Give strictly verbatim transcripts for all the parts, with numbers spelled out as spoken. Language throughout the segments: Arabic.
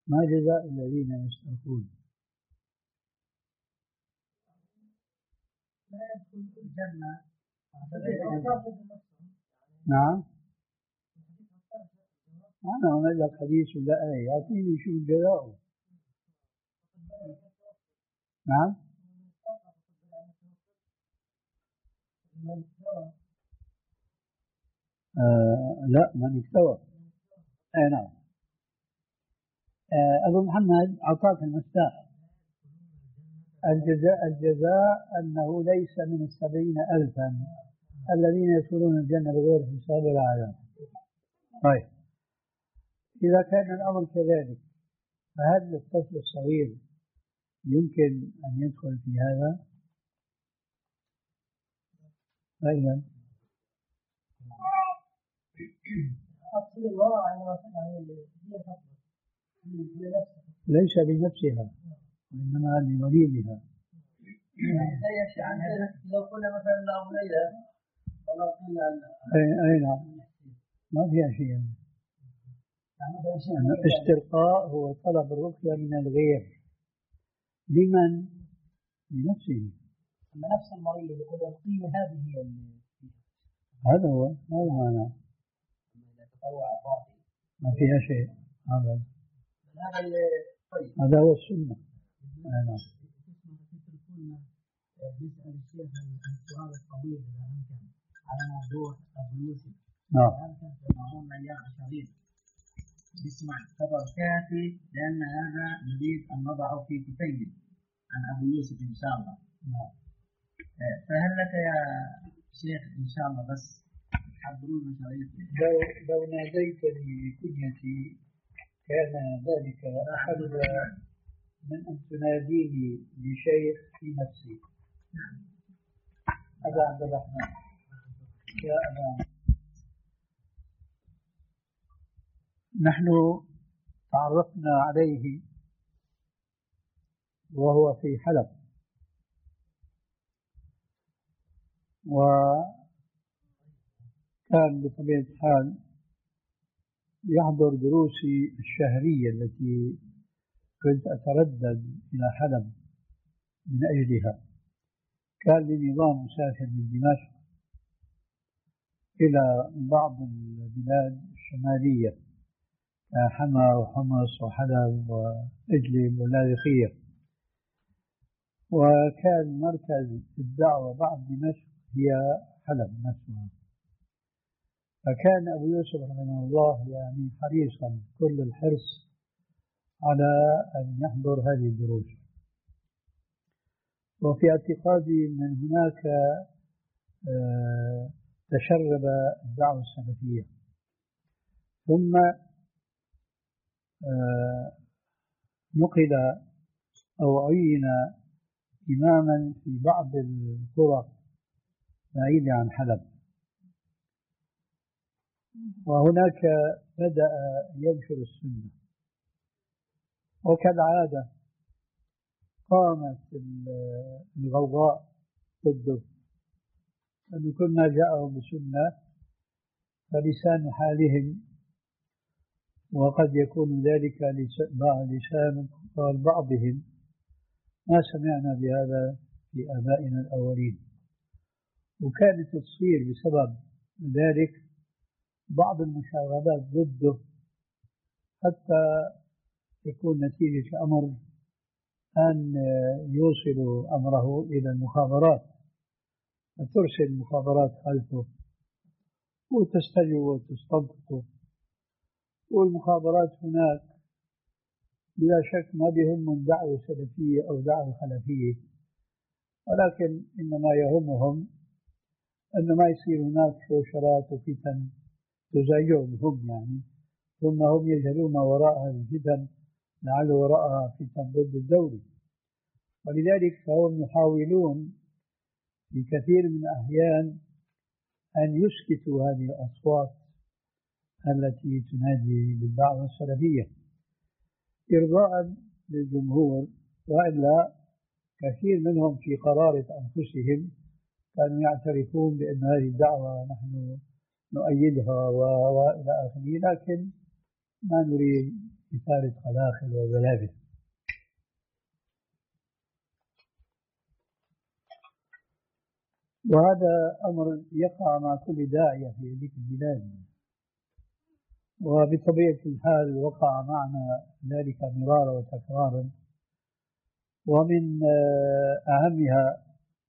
ما جزاء الذين يسترقون؟ لا يدخل الجنة. نعم. أنا أقول لك حديث ولا آية، أعطيني شو الجزاء. نعم. آه لا، من استوى. آه نعم. آه أبو محمد أعطاك المفتاح. الجزاء الجزاء أنه ليس من السبعين ألفا الذين يدخلون الجنة بغير حساب ولا عذاب. طيب، إذا كان الأمر كذلك فهل الطفل الصغير يمكن أن يدخل في هذا؟ أيضا ليس بنفسها وإنما لوليدها. لو قلنا مثلا لا وليلة ولو قلنا أي نعم، ما فيها شيء. الاسترقاء هو طلب الرقية من الغير. لمن؟ لنفسه. أما نفس المريض يقول القيمة هذه هي هذا هو هذا معنى ما فيها شيء. هذا هذا هو السنة. نعم. بيسأل الشيخ السؤال الطويل إذا أمكن على موضوع أبو يوسف. نعم. أمكن تسمعون أيام شريف نسمع خبر كافي لأن هذا نريد أن نضعه في كتيب عن أبو يوسف إن شاء الله. نعم. فهل لك يا شيخ إن شاء الله بس تحضرون شريف؟ لو لو ناديتني بكنيتي كان ذلك أحد من أن تناديني بشيخ في نفسي. أبا عبد الرحمن يا أبا. نحن تعرفنا عليه وهو في حلب، وكان بطبيعة الحال يحضر دروسي الشهرية التي كنت أتردد إلى حلب من أجلها. كان لي نظام مسافر من دمشق إلى بعض البلاد الشمالية، حما وحمص وحلب وإدلب ولاذقية، وكان مركز الدعوة بعد دمشق هي حلب نفسها. فكان أبو يوسف رحمه الله يعني حريصا كل الحرص على أن يحضر هذه الدروس، وفي اعتقادي من هناك تشرب الدعوة السلفية. ثم نقل أو عين إماما في بعض القرى بعيدة عن حلب، وهناك بدأ ينشر السنة. وكالعادة قامت الغوغاء ضده، أن كل ما جاءهم بسنة فلسان حالهم، وقد يكون ذلك لسان قال بعضهم ما سمعنا بهذا في آبائنا الأولين. وكانت تصير بسبب ذلك بعض المشاغبات ضده حتى يكون نتيجة أمر أن يوصل أمره إلى المخابرات، فترسل المخابرات خلفه وتستجوب وتستنطقه. والمخابرات هناك بلا شك ما بهم من دعوة سلفية أو دعوة خلفية، ولكن إنما يهمهم أن ما يصير هناك شوشرات وفتن تزعجهم هم يعني، ثم هم يجهلون ما وراء هذه الفتن لعل وراءها فتن ضد الدولة. ولذلك فهم يحاولون في كثير من الأحيان أن يسكتوا هذه الأصوات التي تنادي بالدعوة السلفية إرضاء للجمهور، وإلا كثير منهم في قرارة أنفسهم كانوا يعترفون بأن هذه الدعوة نحن نؤيدها وإلى آخره، لكن ما نريد إثارة قلاقل وبلابل. وهذا أمر يقع مع كل داعية في هذه البلاد، وبطبيعة الحال وقع معنا ذلك مرارا وتكرارا. ومن أهمها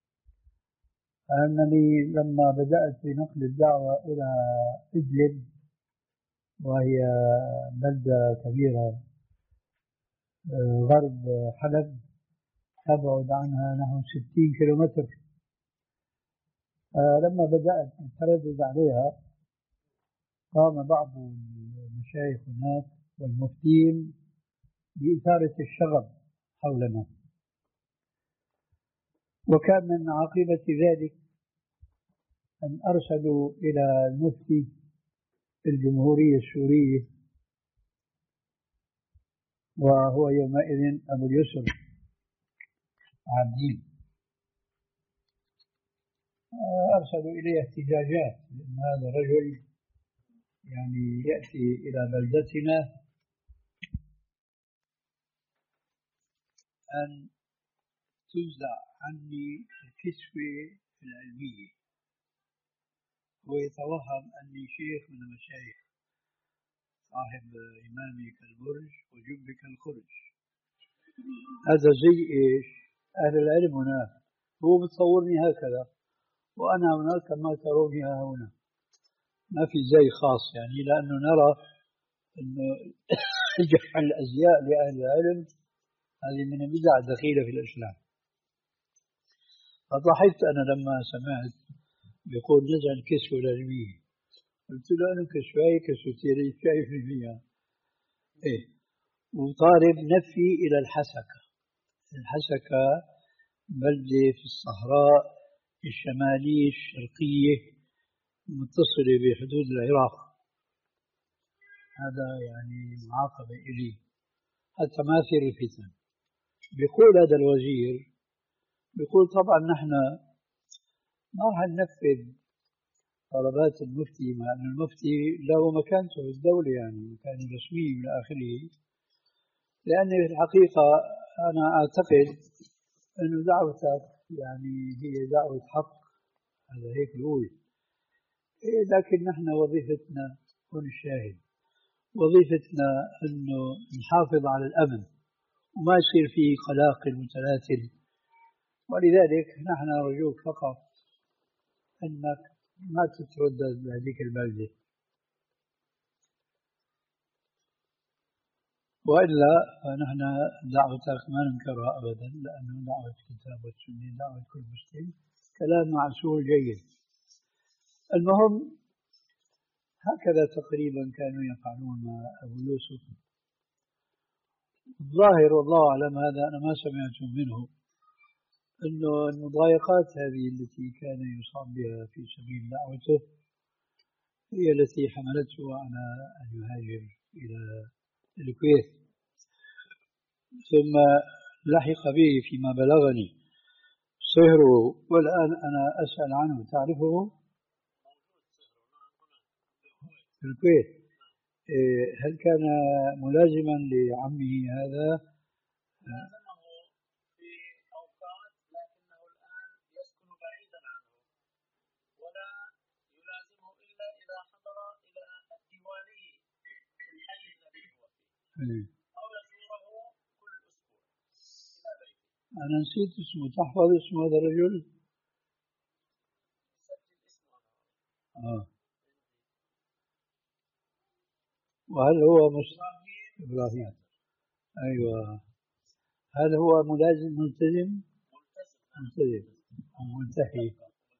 أنني لما بدأت بنقل الدعوة إلى إدلب، وهي بلدة كبيرة غرب حلب تبعد عنها نحو ستين كيلومتر، لما بدأت التردد عليها قام بعض المشايخ هناك والمفتين بإثارة الشغب حولنا، وكان من عاقبة ذلك أن أرسلوا إلى المفتي الجمهورية السورية، وهو يومئذ أبو اليسر عابدين، أرسلوا إليه احتجاجات لأن هذا الرجل يعني يأتي إلى بلدتنا أن تنزع عني الكسوة العلمية، ويتوهم أني شيخ من المشايخ صاحب إمامي كالبرج وجب كالخرج. هذا زي إيش؟ أهل العلم هناك، هو بتصورني هكذا وأنا هناك كما تروني هنا، ما في زي خاص يعني، لأنه نرى أنه جعل الأزياء لأهل العلم هذه من البدع الدخيلة في الإسلام. فضحكت أنا لما سمعت يقول نزع الكسوة العلمية، قلت له أنا كسوة كسوتين شايف فيها إيه، وطالب نفي إلى الحسكة. الحسكة بلدة في الصحراء الشمالية الشرقية متصلة بحدود العراق، هذا يعني معاقبة إلي حتى ما يصير الفتن. بيقول هذا الوزير، بيقول طبعا نحن ما راح ننفذ طلبات المفتي، مع أن المفتي له مكانته في الدولة يعني مكان رسمي إلى آخره، لأن في الحقيقة أنا أعتقد أن دعوتك يعني هي دعوة حق، هذا هيك بيقول، لكن نحن وظيفتنا كن الشاهد، وظيفتنا أنه نحافظ على الأمن وما يصير فيه قلاقل متلاتل، ولذلك نحن نرجوك فقط أنك ما تتردد بهذيك البلدة، وإلا نحن دعوتك ما ننكرها أبدا، لأنه دعوة الكتاب والسنة دعوة كل مسلم، كلام معسول جيد. المهم هكذا تقريبا كانوا يفعلون مع أبو يوسف. الظاهر والله أعلم، هذا أنا ما سمعت منه، أنه المضايقات هذه التي كان يصاب بها في سبيل دعوته هي التي حملته على أن يهاجر إلى الكويت، ثم لحق به فيما بلغني صهره، والآن أنا أسأل عنه. تعرفه؟ في الكويت. هل كان ملازما لعمه هذا؟ لازمه في أوقات، لكنه الآن يسكن بعيدا عنه، ولا يلازمه إلا إذا حضر إلى الديواني في الحي الذي هو فيه، أو يزوره كل أسبوع إلى بيته. أنا نسيت اسمه، تحفظ اسم هذا الرجل؟ سجل اسمه. آه. وهل هو مسلم؟ إبراهيم. أيوة. هل هو ملازم ملتزم؟ ملتزم أو ملتحي؟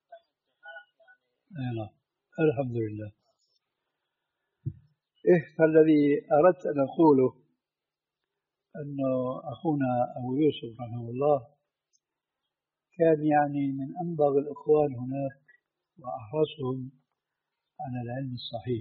أيوة. الحمد لله. إيه، فالذي أردت أن أقوله أنه أخونا أبو يوسف رحمه الله كان يعني من أنبغ الإخوان هناك وأحرصهم على العلم الصحيح،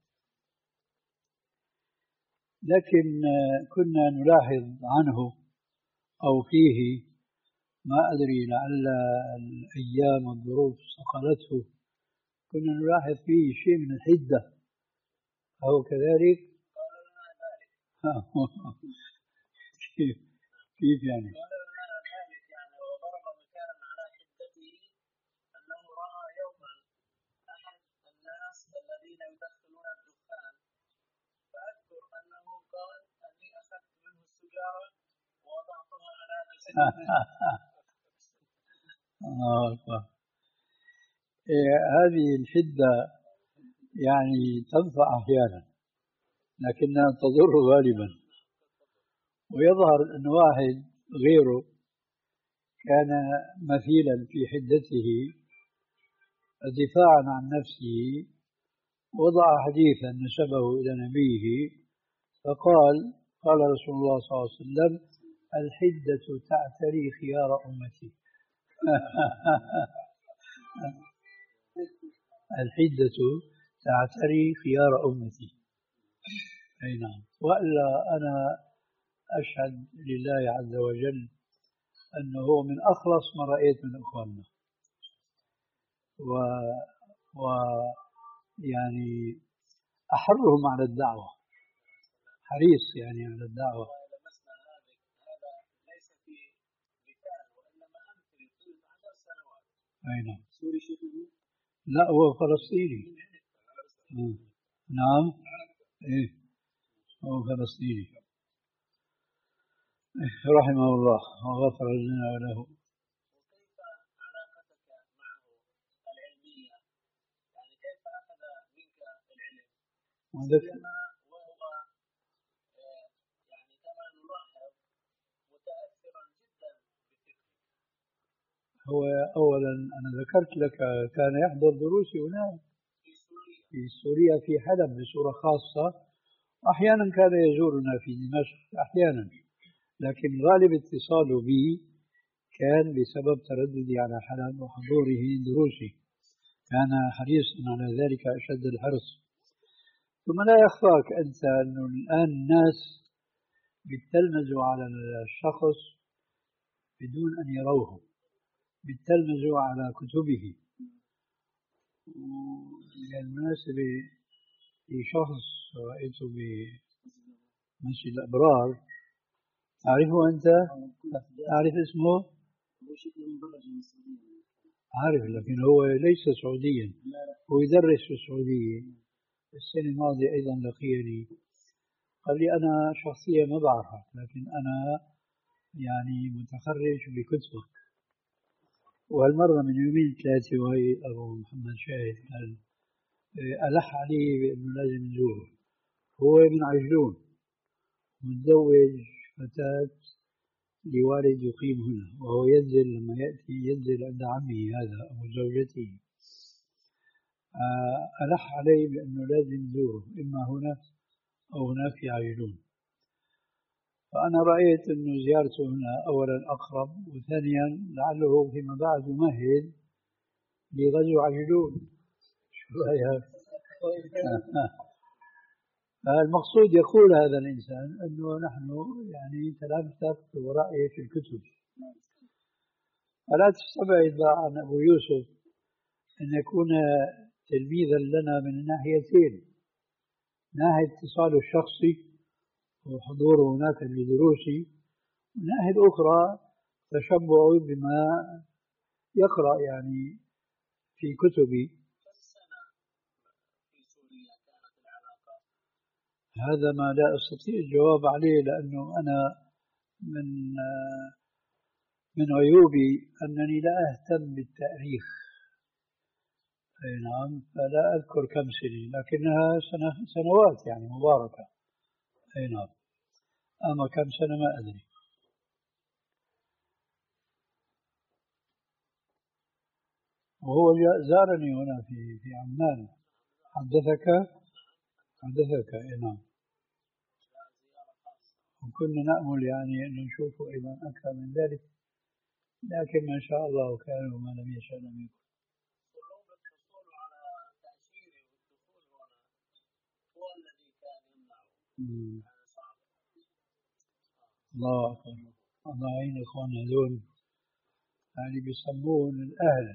لكن كنا نلاحظ عنه أو فيه، ما أدري لعل الأيام والظروف صقلته، كنا نلاحظ فيه شيء من الحدة، أو كذلك؟ كيف كيف يعني؟ يعني وضرب مثالا على حدته أنه رأى يوما أحد الناس الذين يدخنون الدخان، فأذكر أنه قال أني أخذت منه السجارة ووضعتها على آه إيه، هذه الحدة يعني تنفع أحيانا لكنها تضر غالبا. ويظهر أن واحد غيره كان مثيلا في حدته دفاعا عن نفسه، وضع حديثا نسبه إلى نبيه فقال: قال رسول الله صلى الله عليه وسلم: الحدة تعتري خيار أمتي. الحدة تعتري خيار أمتي. أي نعم. وإلا أنا أشهد لله عز وجل أنه هو من أخلص ما رأيت من إخواننا، و, و يعني أحرهم على الدعوة، حريص يعني على الدعوة. هذا ليس في مثال وإنما أمثل في عشر سنوات. أي نعم. سوري شيخه؟ لا، هو فلسطيني. نعم. إيه، هو فلسطيني رحمه الله وغفر لنا وله. وكيف علاقتك معه العلمية؟ يعني كيف أخذ منك العلم؟ سيما وهو يعني كما نلاحظ متأثرا جدا بفكرك. هو أولا أنا ذكرت لك كان يحضر دروسي هناك في سوريا في سوريا في حلب بصورة خاصة، أحيانا كان يزورنا في دمشق أحيانا، لكن غالب اتصاله بي كان بسبب ترددي على حلب وحضوره دروسي، كان حريصا على ذلك أشد الحرص. ثم لا يخفاك أنت أنه الآن الناس بيتلمذوا على الشخص بدون أن يروه، بيتلمذوا على كتبه. بالمناسبة في شخص رأيته بمسجد الأبرار، تعرفه أنت؟ تعرف اسمه؟ عارف، لكن هو ليس سعوديا، هو يدرس في السعودية. السنة الماضية أيضا لقيني قال لي: أنا شخصيا ما بعرفك، لكن أنا يعني متخرج بكتبك. وهالمرة من يومين ثلاثة وهي أبو محمد شاهد قال ألح عليه بأنه لازم نزوره. هو من عجلون متزوج فتاة لوالد يقيم هنا، وهو ينزل لما يأتي ينزل عند عمه هذا أبو زوجته. ألح علي بأنه لازم نزوره إما هنا أو هناك في عجلون. فأنا رأيت أنه زيارته هنا أولا أقرب، وثانيا لعله فيما بعد يمهد لغزو عجلون. شو رأيك؟ المقصود يقول هذا الإنسان أنه نحن يعني تلامذة ورأي في الكتب. فلا تستبعد بقى عن أبو يوسف أن يكون تلميذا لنا من الناحيتين، ناحية اتصاله الشخصي وحضوره هناك لدروسي، ومن ناحية أخرى تشبعه بما يقرأ يعني في كتبي. هذا ما لا أستطيع الجواب عليه، لأنه أنا من من عيوبي أنني لا أهتم بالتاريخ. أي نعم، فلا أذكر كم سنة، لكنها سنة سنوات يعني مباركة. أي نعم، أما كم سنة ما أدري. وهو زارني هنا في في عمان. حدثك حدثك أي نعم. وكنا نأمل يعني أن نشوفه أيضا أكثر من ذلك، لكن ما شاء الله كان وما لم يشاء لم يكن. صعوبة الحصول على تأشيرة والدخول هنا هو الذي كان يمنعه. صعب. الله أكبر. الله يعين إخواننا هذول، يعني بيسمون الأهل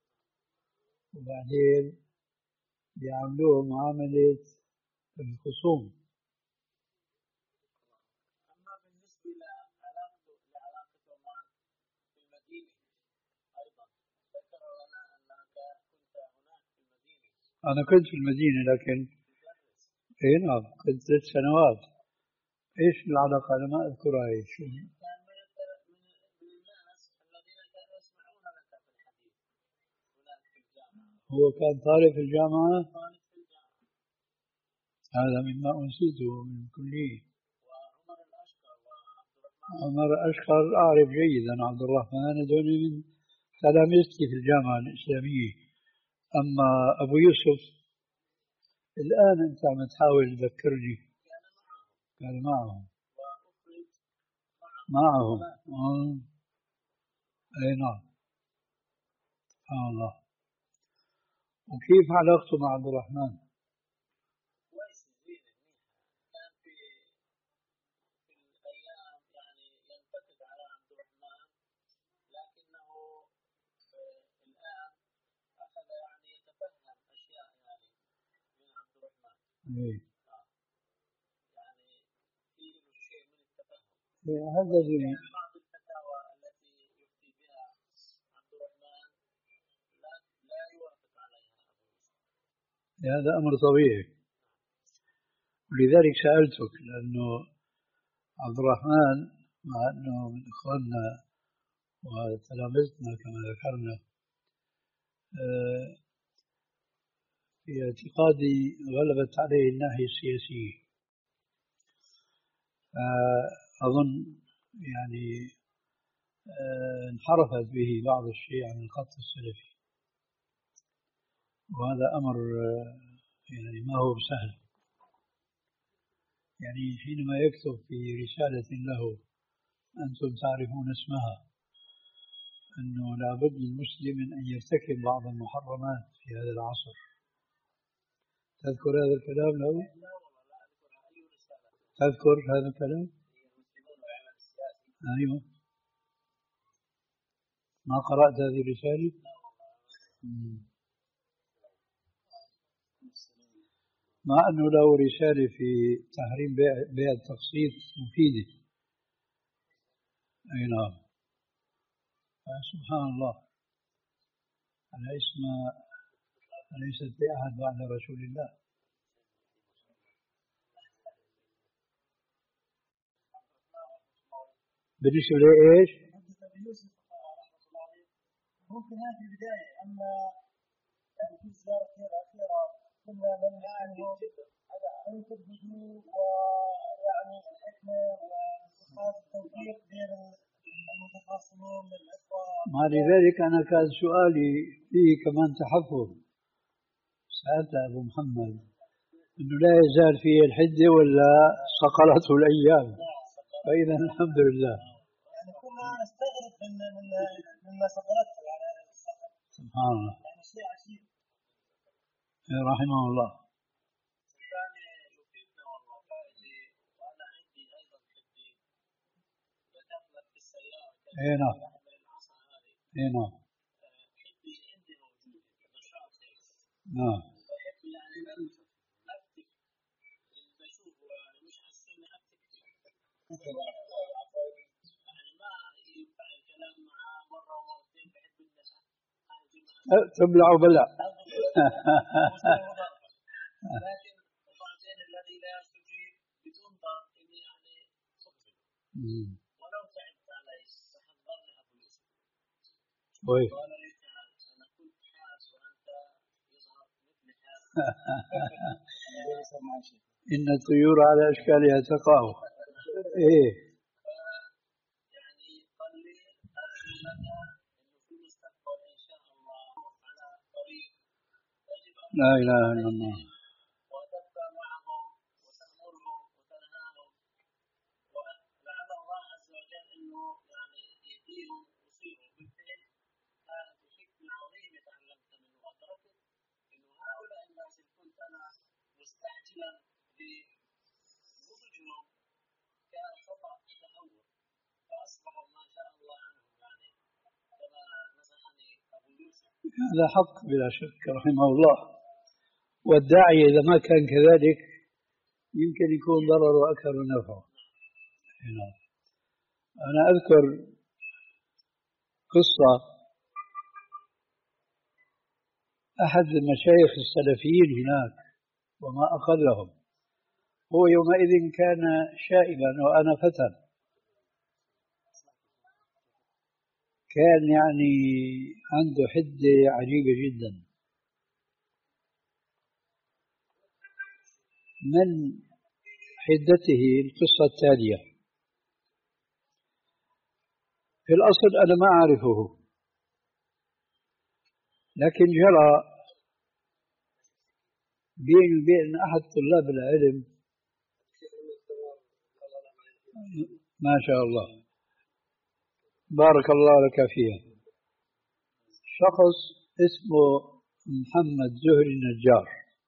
وبعدين بيعاملوهم معاملة الخصوم. إلى علاقته لعلاقته معه في المدينة أيضا. ذكر لنا أنك كنت هناك في المدينة. أنا كنت في المدينة لكن إيه نعم كنت ثلاث سنوات. إيش العلاقة؟ أنا ما أذكرها. إيش كان من من الناس الذين كانوا يسمعون لك في الحديث هناك في الجامعة. هو كان طالب في الجامعة. طالب في الجامعة. هذا مما أنسيته من الكلية. وعمر الأشقر وعبد الرحمن. عمر الأشقر أعرف جيدا عبد الرحمن، هذول من تلامذتي في الجامعة الإسلامية. أما أبو يوسف الآن أنت عم تحاول تذكرني. كان معهم. وأخرج معهم. آه. أي نعم. سبحان الله. وكيف علاقته مع عبد الرحمن؟ كويس جدا كان في في الأيام يعني ينتقد على عبد الرحمن، لكنه الآن أخذ يعني يتفهم أشياء يعني من عبد الرحمن. إيه. يعني في شيء من التفهم. إيه هذا اللي بعض الفتاوى التي يفتي بها عبد الرحمن لا لا يوافق عليها أبو يوسف. هذا أمر طبيعي، ولذلك سألتك لأنه عبد الرحمن مع أنه من إخواننا وتلامذتنا كما ذكرنا، في اعتقادي غلبت عليه الناحية السياسية. أظن يعني انحرفت به بعض الشيء عن الخط السلفي، وهذا أمر يعني ما هو سهل. يعني حينما يكتب في رسالة له أنتم تعرفون اسمها أنه لابد للمسلم أن يرتكب بعض المحرمات في هذا العصر. تذكر هذا الكلام له؟ تذكر هذا الكلام؟ أيوه. ما قرأت هذه الرسالة؟ مع أنه له رسالة في تحريم بيع, بيع التقسيط مفيدة. أي نعم. سبحان الله. على اسم ليست بأحد بعد رسول الله. بالنسبة لإيش؟ ممكن هذه البداية، أما في الزيارة الأخيرة كنا من نعلم أن تبدو ويعني الحكمة واتخاذ التوفيق بين المتخاصمين من الإخوة. مع ذلك أنا كان سؤالي فيه كمان تحفظ. سألت أبو محمد إنه لا يزال فيه الحدة ولا صقلته الأيام؟ فإذا الحمد لله. يعني كنا نستغرب من من مما صقلته يعني. سبحان الله. يعني شيء عجيب. رحمه الله. كان يفيدنا والله فائدة، وأنا عندي أيضا حدي ذكرت في السيارة. إيه نعم. إيه نعم. حدي عندي موجود نشاط هيك. نعم. بحب يعني أكتب اللي بشوفه يعني مش حاسين أكتب. يعني ما ينفع الكلام معاه مرة ومرتين، بحب إني تبلع وبلع. لكن وبعدين الذي لا يستجيب بدون ضرب إني يعني أقبل ولو تعبت عليه. فحذرني أبو يوسف. طيب. قال لي تعال أنا كنت حاس وأنت يظهر مثل حاس. إن الطيور على أشكالها تقع. إيه. يعني قال لي أرجو لك إنه في المستقبل إن شاء الله على طريق يجب أن لا إله إلا الله. وتبقى معهم وتأمرهم وتنهاهم، ولعل الله عز وجل إنه يعني يهديهم ويصيروا بالفعل. كانت حكمة عظيمة تعلمت منه وأدركت إنه هؤلاء الناس اللي كنت أنا مستعجلا لنضجهم كان خطأ تهور، فأصبحوا ما شاء الله عنهم يعني كما نصحني أبو يوسف. هذا حق بلا شك رحمه الله. والداعي إذا ما كان كذلك يمكن يكون ضرره أكثر من نفعه. نعم. أنا أذكر قصة أحد المشايخ السلفيين هناك وما أقلهم. هو يومئذ كان شائبا وأنا فتى، كان يعني عنده حدة عجيبة جدا. من حدته القصة التالية. في الأصل أنا ما أعرفه، لكن جرى بيني وبين أحد طلاب العلم ما شاء الله بارك الله لك فيها، شخص اسمه محمد زهري النجار.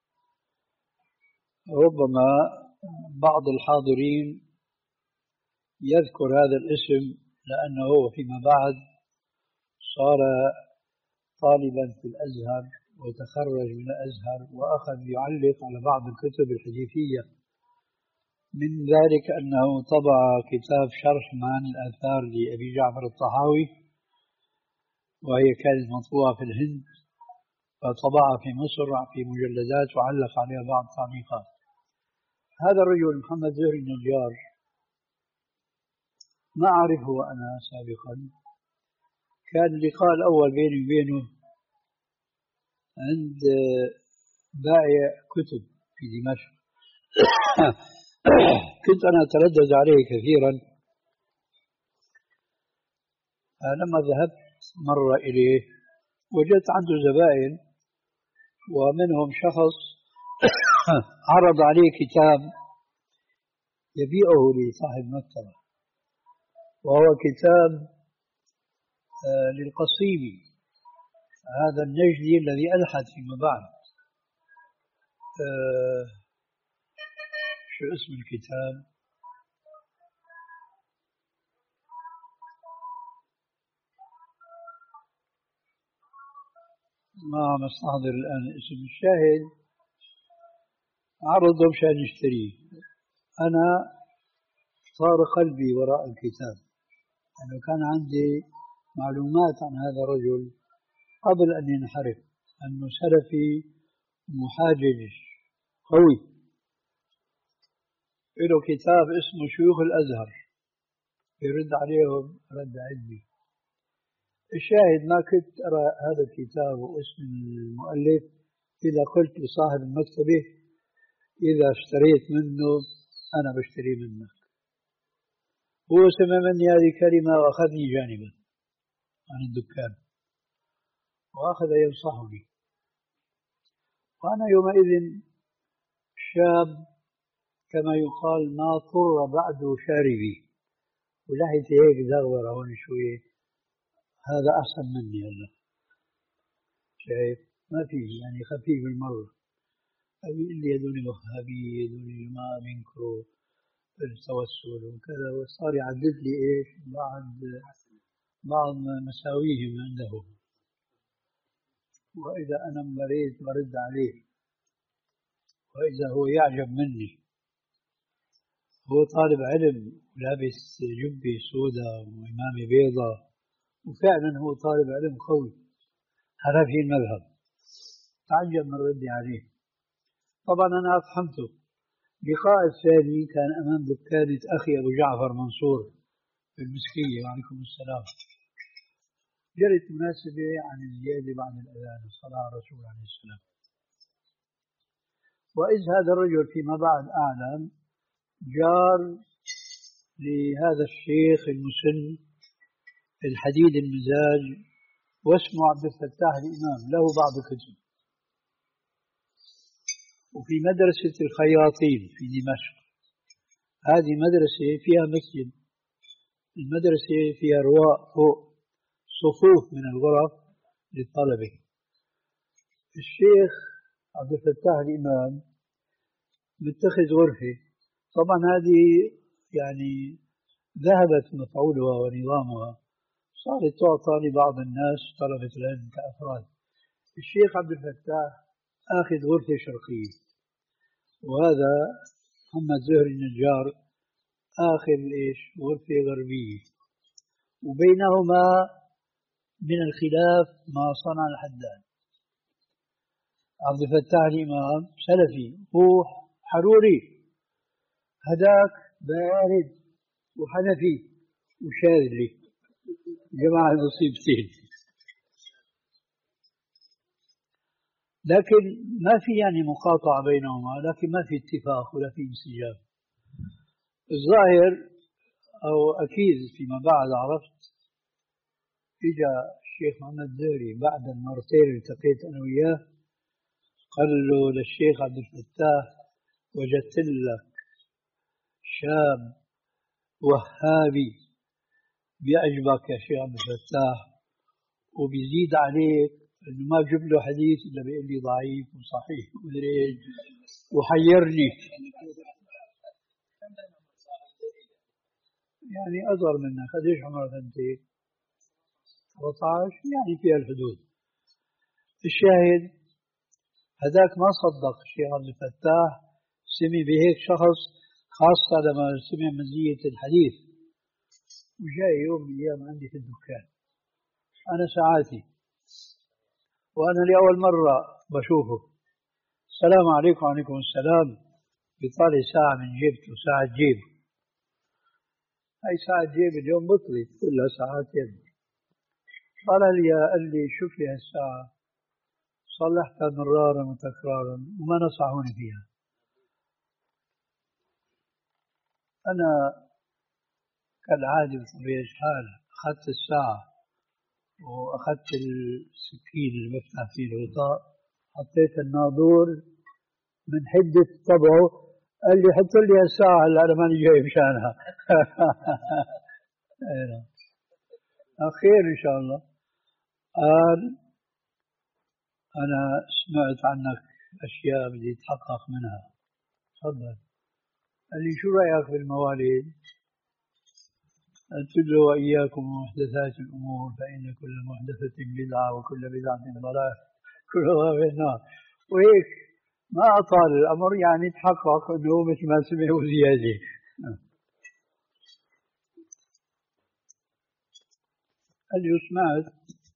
ربما بعض الحاضرين يذكر هذا الاسم لأنه فيما بعد صار طالبا في الأزهر وتخرج من الأزهر وأخذ يعلق على بعض الكتب الحديثية، من ذلك أنه طبع كتاب شرح معاني الآثار لأبي جعفر الطحاوي، وهي كانت مطبوعة في الهند، فطبعها في مصر في مجلدات وعلق عليها بعض التعليقات. هذا الرجل محمد زهري النجار ما أعرفه أنا سابقا. كان اللقاء الأول بيني وبينه عند بائع كتب في دمشق. كنت أنا أتردد عليه كثيرا. لما ذهبت مرة إليه وجدت عنده زبائن، ومنهم شخص عرض عليه كتاب يبيعه لصاحب مكتبة، وهو كتاب للقصيمي، هذا النجدي الذي ألحد فيما بعد. أه شو اسم الكتاب؟ ما عم استحضر الآن اسم. الشاهد عرضه مشان يشتريه. أنا صار قلبي وراء الكتاب، لأنه كان عندي معلومات عن هذا الرجل قبل أن ينحرف، أنه سلفي محاجج قوي، له كتاب اسمه شيوخ الأزهر يرد عليهم رد علمي. الشاهد ما كنت أرى هذا الكتاب واسم المؤلف إذا قلت لصاحب المكتبة إذا اشتريت منه أنا بشتري منك. هو سمع مني هذه الكلمة وأخذني جانبا عن الدكان وأخذ ينصحني، وأنا يومئذ شاب كما يقال ما طر بعد شاربي، ولحيتي هيك زغبرة هون شوية، هذا أحسن مني. هلا شايف ما فيه يعني خفيف المرة. أبي اللي يدوني وهابي يدوني ما بينكروا التوسل وكذا، وصار يعدد لي إيش بعض بعض مساويهم عنده، وإذا أنا مريت برد عليه، وإذا هو يعجب مني. هو طالب علم لابس جبة سوداء وإمامة بيضاء، وفعلا هو طالب علم قوي هذا في المذهب. تعجب من ردي عليه. طبعا أنا أفهمته. اللقاء الثاني كان أمام دكانة أخي أبو جعفر منصور في المسكية، وعليكم السلام. جرت مناسبة عن الزيادة بعد الأذان، الصلاة على الرسول عليه السلام. وإذ هذا الرجل فيما بعد أعلم جار لهذا الشيخ المسن الحديد المزاج، واسمه عبد الفتاح الإمام، له بعض الكتب. وفي مدرسة الخياطين في دمشق، هذه مدرسة فيها مسجد، المدرسة فيها رواق فوق، صفوف من الغرف للطلبة. الشيخ عبد الفتاح الإمام متخذ غرفة، طبعا هذه يعني ذهبت مفعولها ونظامها، صارت تعطى لبعض الناس طلبة العلم كأفراد. الشيخ عبد الفتاح آخذ غرفة شرقية، وهذا محمد زهري النجار آخذ إيش غرفة غربية. وبينهما من الخلاف ما صنع الحداد. عبد الفتاح الإمام سلفي، هو حروري، هداك بارد وحنفي وشاذلي، جماعة المصيبتين. لكن ما في يعني مقاطعة بينهما، لكن ما في اتفاق ولا في انسجام. الظاهر أو أكيد فيما بعد عرفت، إجا الشيخ محمد زهري بعد المرتين اللي التقيت أنا وياه، قال له للشيخ عبد الفتاح: وجدت لك شاب وهابي بيعجبك يا شيخ عبد الفتاح، وبيزيد عليك انه ما بجيب له حديث الا بيقول لي ضعيف وصحيح ومدري ايش، وحيرني. يعني اصغر منك، قديش عمرك انت؟ سبعة عشر، يعني في الحدود. الشاهد هذاك ما صدق الشيخ عبد الفتاح، سمي بهيك شخص، خاصة لما سمع مزية الحديث. وجاي يوم من الايام عندي في الدكان، انا ساعاتي وانا لاول مرة بشوفه، السلام عليكم. وعليكم السلام. بيطالع ساعة من جيبته، ساعة جيب. هاي ساعة جيب اليوم بطلت كلها ساعات يد. قال لي قال لي شوف لي هالساعة، صلحتها مرارا وتكرارا وما نصحوني فيها. أنا كالعادة بطبيعة الحال أخذت الساعة وأخذت السكين اللي بفتح فيه الغطاء، حطيت الناظور من حدة طبعه، قال لي حط لي الساعة هلا أنا ماني جاي مشانها. خير إن شاء الله. قال أنا سمعت عنك أشياء بدي أتحقق منها، تفضل. قال لي شو رأيك بالموالد؟ قلت له وإياكم ومحدثات الأمور فإن كل محدثة بدعة وكل بدعة ضلالة كلها في النار. وهيك ما أطال الأمر، يعني تحقق أنه مثل ما سمعوا زيادة. قال لي سمعت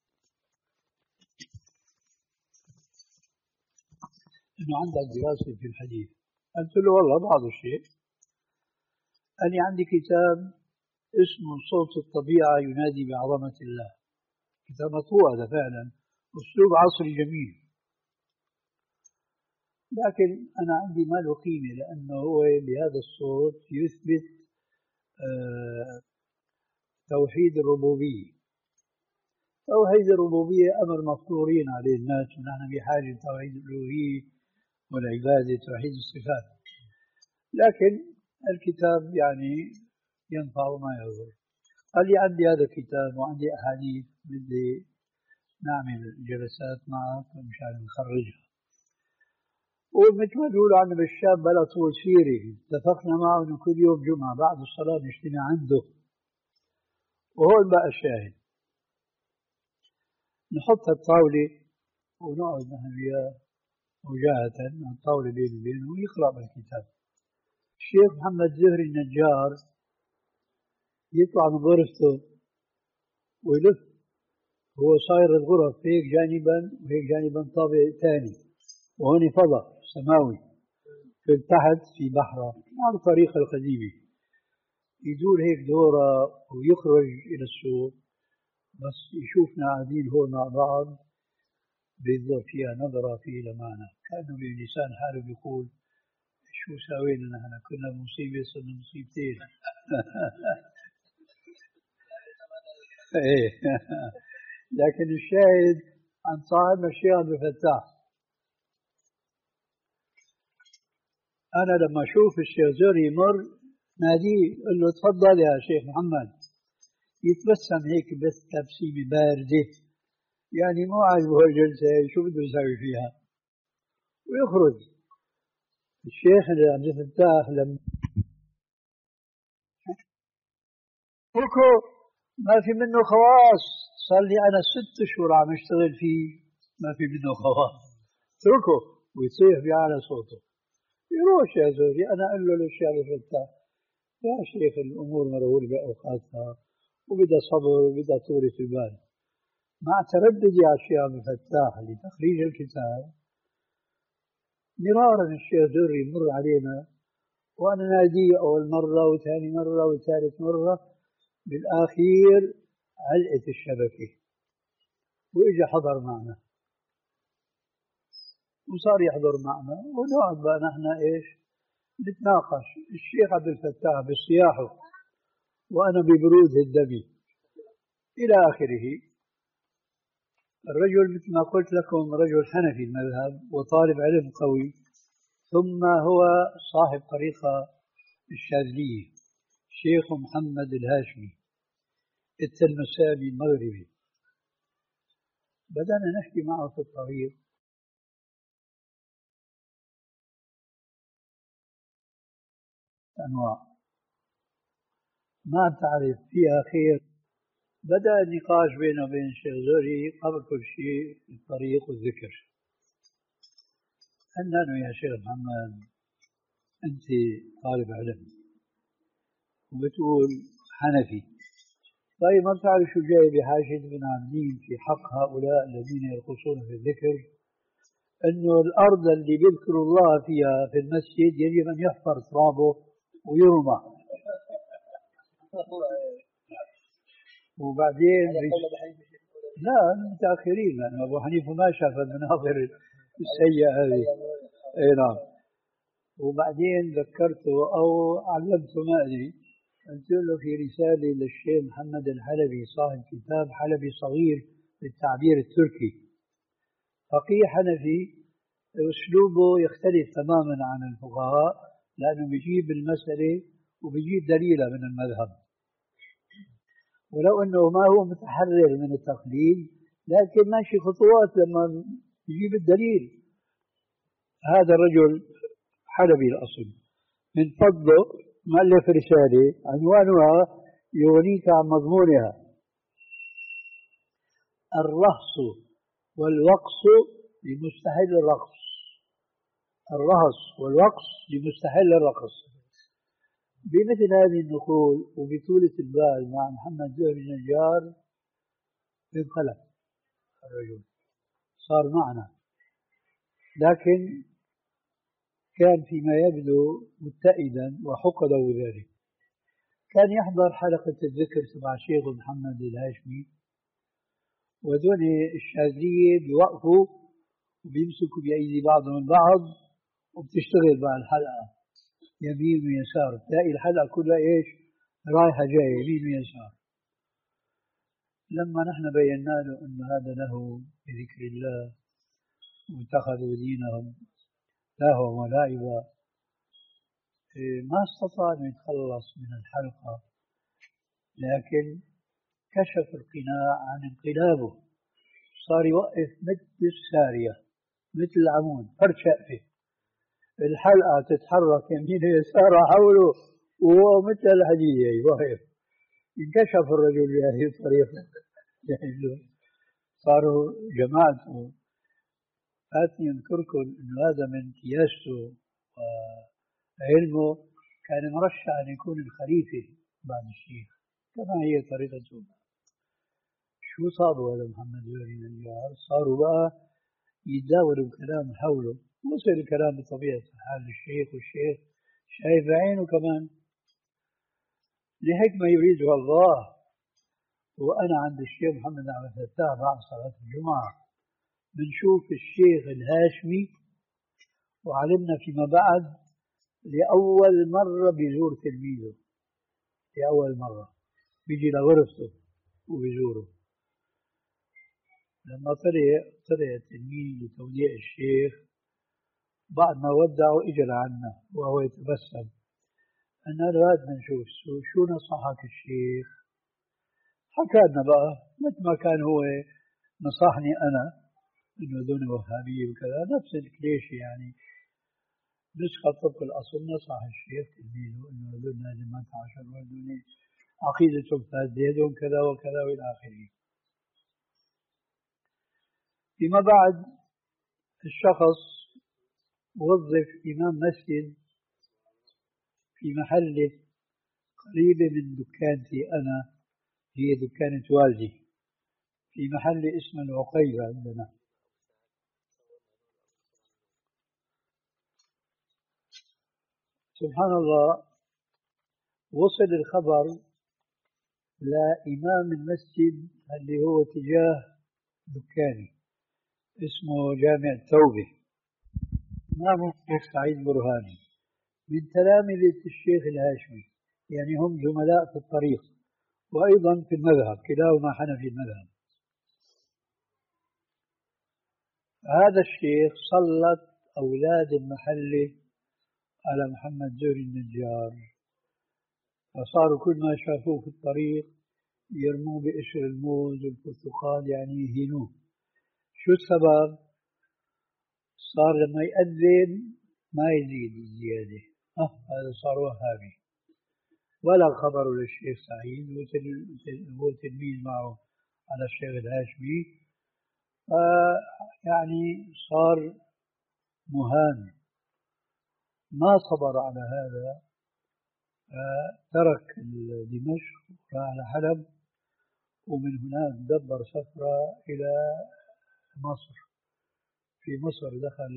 أنه عندك دراسة في الحديث. قلت له والله بعض الشيء. قال لي عندي كتاب اسمه صوت الطبيعة ينادي بعظمة الله، كتاب مطبوع هذا فعلا، أسلوب عصري جميل. لكن أنا عندي ما له قيمة، لأنه هو بهذا الصوت يثبت آه توحيد الربوبية. توحيد الربوبية أمر مفطورين عليه الناس، ونحن بحاجة توحيد الألوهية والعبادة، توحيد الصفات. لكن الكتاب يعني ينفع وما يضر. قال لي عندي هذا الكتاب وعندي أحاديث بدي نعمل جلسات معك مشان نخرجها. ومثل ما بيقولوا عنا بالشاب بلا طول سيري، اتفقنا معه انه كل يوم جمعة بعد الصلاة نجتمع عنده. وهون بقى الشاهد، نحط الطاولة ونقعد نحن وياه وجاهة على الطاولة بينه وبينه ويقرأ بالكتاب. الشيخ محمد زهري النجار يطلع من غرفته ويلف، هو صاير الغرف هيك جانبا وهيك جانبا طابق ثاني، وهون فضاء سماوي في تحت في بحرة على الطريقة القديمة. يدور هيك دورة ويخرج إلى السوق، بس يشوفنا قاعدين هون مع بعض بينظر فيها نظرة في لمعنى، كأنه بلسان حاله بيقول شو سوينا نحن، كنا بمصيبة صرنا مصيبتين. لكن الشاهد عن صاحب الشيخ عبد الفتاح، أنا لما أشوف الشيخ زهري يمر ناديه قل له تفضل يا شيخ محمد، يتبسم هيك بس تبسيمة باردة، يعني مو عاجبه الجلسة، شو بده يسوي فيها ويخرج. الشيخ عبد الفتاح لما اتركه ما في منه خواص، صار لي أنا ست أشهر عم أشتغل فيه ما في منه خواص، اتركه ويصيح بأعلى صوته. يروح يا زوجي، أنا أقول له للشيخ عبد الفتاح يا شيخ الأمور مرغول بأوقاتها وبدأ صبر وبدأ طولة البال. مع ترددي على الشيخ عبد الفتاح لتخريج الكتاب مرارا الشيخ زهري يمر علينا وأنا ناديه أول مرة وثاني مرة وثالث مرة، بالآخير علقت الشبكة وإجا حضر معنا وصار يحضر معنا ونقعد بقى نحن إيش نتناقش، الشيخ عبد الفتاح بصياحه وأنا ببرود الدم إلى آخره. الرجل مثل ما قلت لكم رجل حنفي المذهب وطالب علم قوي، ثم هو صاحب طريقة الشاذلية، الشيخ محمد الهاشمي التلمساني المغربي. بدأنا نحكي معه في الطريق أنواع ما تعرف فيها خير. بدأ النقاش بينه وبين الشيخ زهري قبل كل شيء الطريق والذكر. قلنا له يا شيخ محمد أنت طالب علم وبتقول حنفي، طيب ما بتعرف شو جاي بحاشية ابن عابدين في حق هؤلاء الذين يرقصون في الذكر؟ أنه الأرض اللي بيذكر الله فيها في المسجد يجب أن يحفر ترابه ويرمى. وبعدين لا متأخرين لأن أبو حنيفة ما شاف المناظر السيئة هذه. أي نعم. وبعدين ذكرته أو علمته ما أدري، قلت له في رسالة للشيخ محمد الحلبي صاحب كتاب حلبي صغير للتعبير التركي، فقيه حنفي أسلوبه يختلف تماما عن الفقهاء لأنه بيجيب المسألة وبيجيب دليلها من المذهب، ولو أنه ما هو متحرر من التقليد لكن ماشي خطوات لما يجيب الدليل. هذا الرجل حلبي الأصل من فضله مؤلف رسالة عنوانها يغنيك عن مضمونها: الرهص والوقص لمستحل الرقص. الرهص والوقص لمستحل الرقص. بمثل هذه النقول وبطولة البال مع محمد زهري النجار انقلب الرجل، صار معنا، لكن كان فيما يبدو متئدا وحق له ذلك. كان يحضر حلقة الذكر تبع الشيخ محمد الهاشمي، وذول الشاذلية بيوقفوا وبيمسكوا بأيدي بعضهم البعض وبتشتغل مع الحلقة يمين ويسار، تلاقي الحلقة كلها إيش رايحة جاية يمين ويسار. لما نحن بينا له أن هذا له بذكر الله واتخذوا دينهم لهوا ولعبا، ما استطاع أن يتخلص من الحلقة، لكن كشف القناع عن انقلابه، صار يوقف مثل السارية مثل العمود فرد شقفة، الحلقة تتحرك يمين ويسار حوله وهو مثل الحديدة واقف. انكشف الرجل بهذه الطريقة، صاروا جماعته. فاتني أذكركم أنه هذا من كياسته وعلمه كان مرشح أن يكون الخليفة بعد الشيخ كما هي طريقته. شو صاروا هذا محمد زهري النجار؟ صاروا بقى يتداولوا الكلام حوله، وصل الكلام بطبيعة الحال للشيخ، والشيخ شايف بعينه كمان لحكمة يريدها الله. وأنا عند الشيخ محمد عبد الفتاح بعد صلاة الجمعة بنشوف الشيخ الهاشمي، وعلمنا فيما بعد لأول مرة بيزور تلميذه، لأول مرة بيجي لغرفته وبيزوره. لما طلع طلع التلميذ لتوديع الشيخ بعد ما ودعه اجى لعنا وهو يتبسم، أنا راد نشوف شو نصحك الشيخ. حكى لنا بقى مثل ما كان هو نصحني أنا إنه دون وهابية وكذا، نفس الكليشة يعني نسخة طبق الأصل. نصح الشيخ تلميذه إنه هذول لازم ما تعاشر وهذول عقيدتهم فاسدة كذا وكذا وإلى آخره. فيما بعد الشخص وظف إمام مسجد في محله قريبة من دكانتي أنا هي دكانة والدي في محل اسمه العقيبة عندنا. سبحان الله، وصل الخبر لإمام المسجد اللي هو تجاه دكاني، اسمه جامع التوبة، إمامه الشيخ سعيد برهاني، من تلامذة الشيخ الهاشمي، يعني هم زملاء في الطريق وأيضا في المذهب، كلاهما حنفي المذهب. هذا الشيخ سلط أولاد المحلة على محمد زهري النجار، فصاروا كل ما شافوه في الطريق يرموه بقشر الموز والبرتقال، يعني يهينوه. شو السبب؟ صار لما يأذن ما يزيد الزيادة، أه هذا صار وهابي. ولا خبر للشيخ سعيد، هو تلميذ معه على الشيخ الهاشمي، آه يعني صار مهان. ما صبر على هذا، آه ترك دمشق وراح على حلب، ومن هناك دبر سفرة إلى مصر. في مصر دخل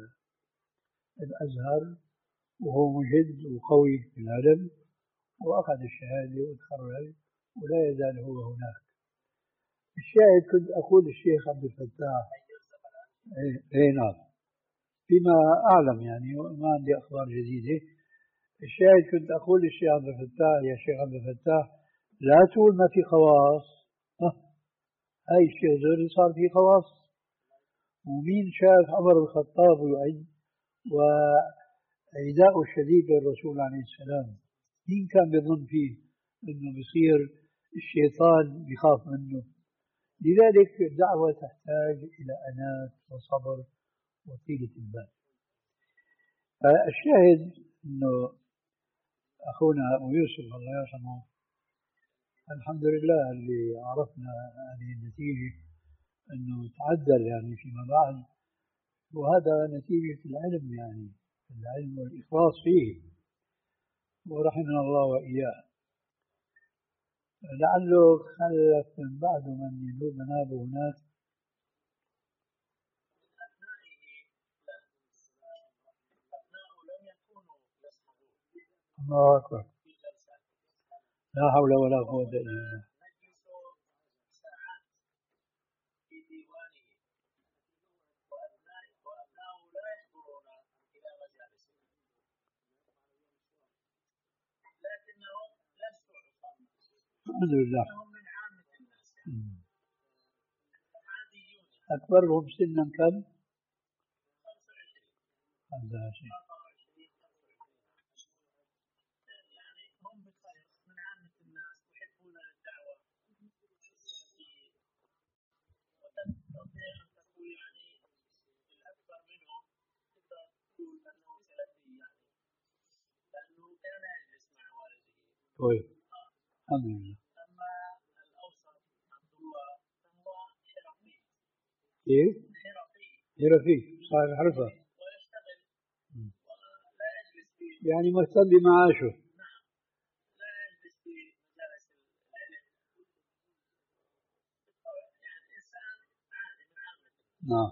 الأزهر وهو مجد وقوي في العلم، وأخذ الشهادة وتخرج ولا يزال هو هناك. الشاهد كنت أقول الشيخ عبد الفتاح، إيه, إيه نعم، فيما أعلم يعني ما عندي أخبار جديدة. الشاهد كنت أقول للشيخ عبد الفتاح، يا شيخ عبد الفتاح لا تقول ما في خواص، هاي الشيخ زهري صار في خواص. ومين شاف عمر الخطاب يعد وعداء الشديد للرسول عليه السلام، مين كان بيظن فيه انه بيصير الشيطان بيخاف منه؟ لذلك الدعوة تحتاج إلى أنات وصبر وطيلة البال. الشاهد أنه أخونا أبو يوسف الله يرحمه، الحمد لله اللي عرفنا هذه النتيجة أنه تعدل يعني فيما بعد، وهذا نتيجة العلم، يعني العلم والإخلاص فيه، ورحمنا الله وإياه. لعله خلف من بعد من ينول منابه هناك. الله أكبر، لا حول ولا قوة إلا بالله. الحمد لله. أكبرهم سنا كم؟ خمسة وعشرين. طيب الحمد لله. كيف؟ حرفي صاحب حرفة، يعني مهتم بمعاشه. نعم.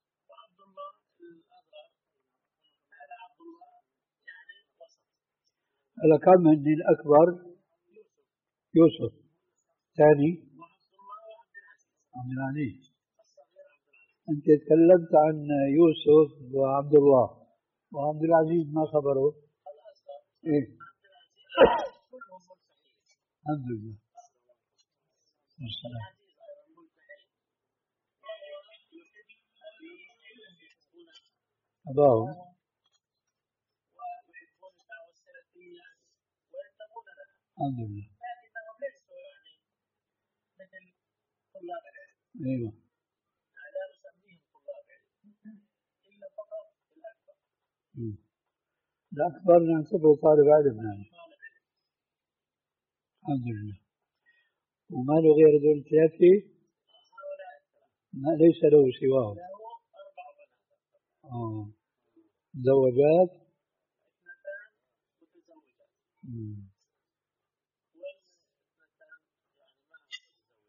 هلا كم من الأكبر؟ يوسف، ثاني عبد العزيز. أنت تكلمت عن يوسف وعبد الله وعبد العزيز، ما خبره؟ إيه؟ الحمد لله والسلام. أباهم الحمد لله. أيوه. الأكبر نعتبره طالب علم يعني. الحمد لله. وما له غير دول ثلاثة؟ ما ليس له سواه. آه. زوجات؟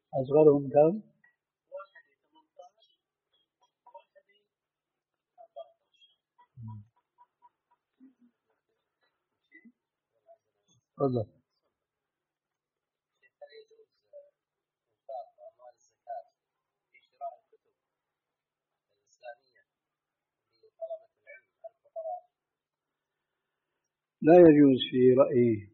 أصغرهم كم؟ واحدة ثمانية عشر، واحدة أربعة عشر. تفضل. هل يجوز إنفاق أموال الزكاة في شراء الكتب الإسلامية لطلبة العلم الفقراء؟ لا يجوز في رأيي،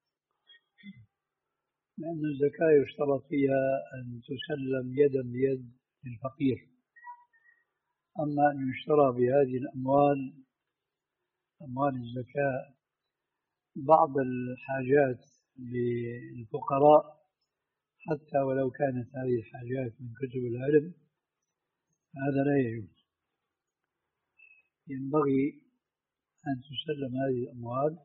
لأن الزكاة يشترط فيها أن تسلم يدا بيد للفقير. أما أن يشترى بهذه الأموال، أموال الزكاة، بعض الحاجات للفقراء، حتى ولو كانت هذه الحاجات من كتب العلم، هذا لا يجوز. ينبغي أن تسلم هذه الأموال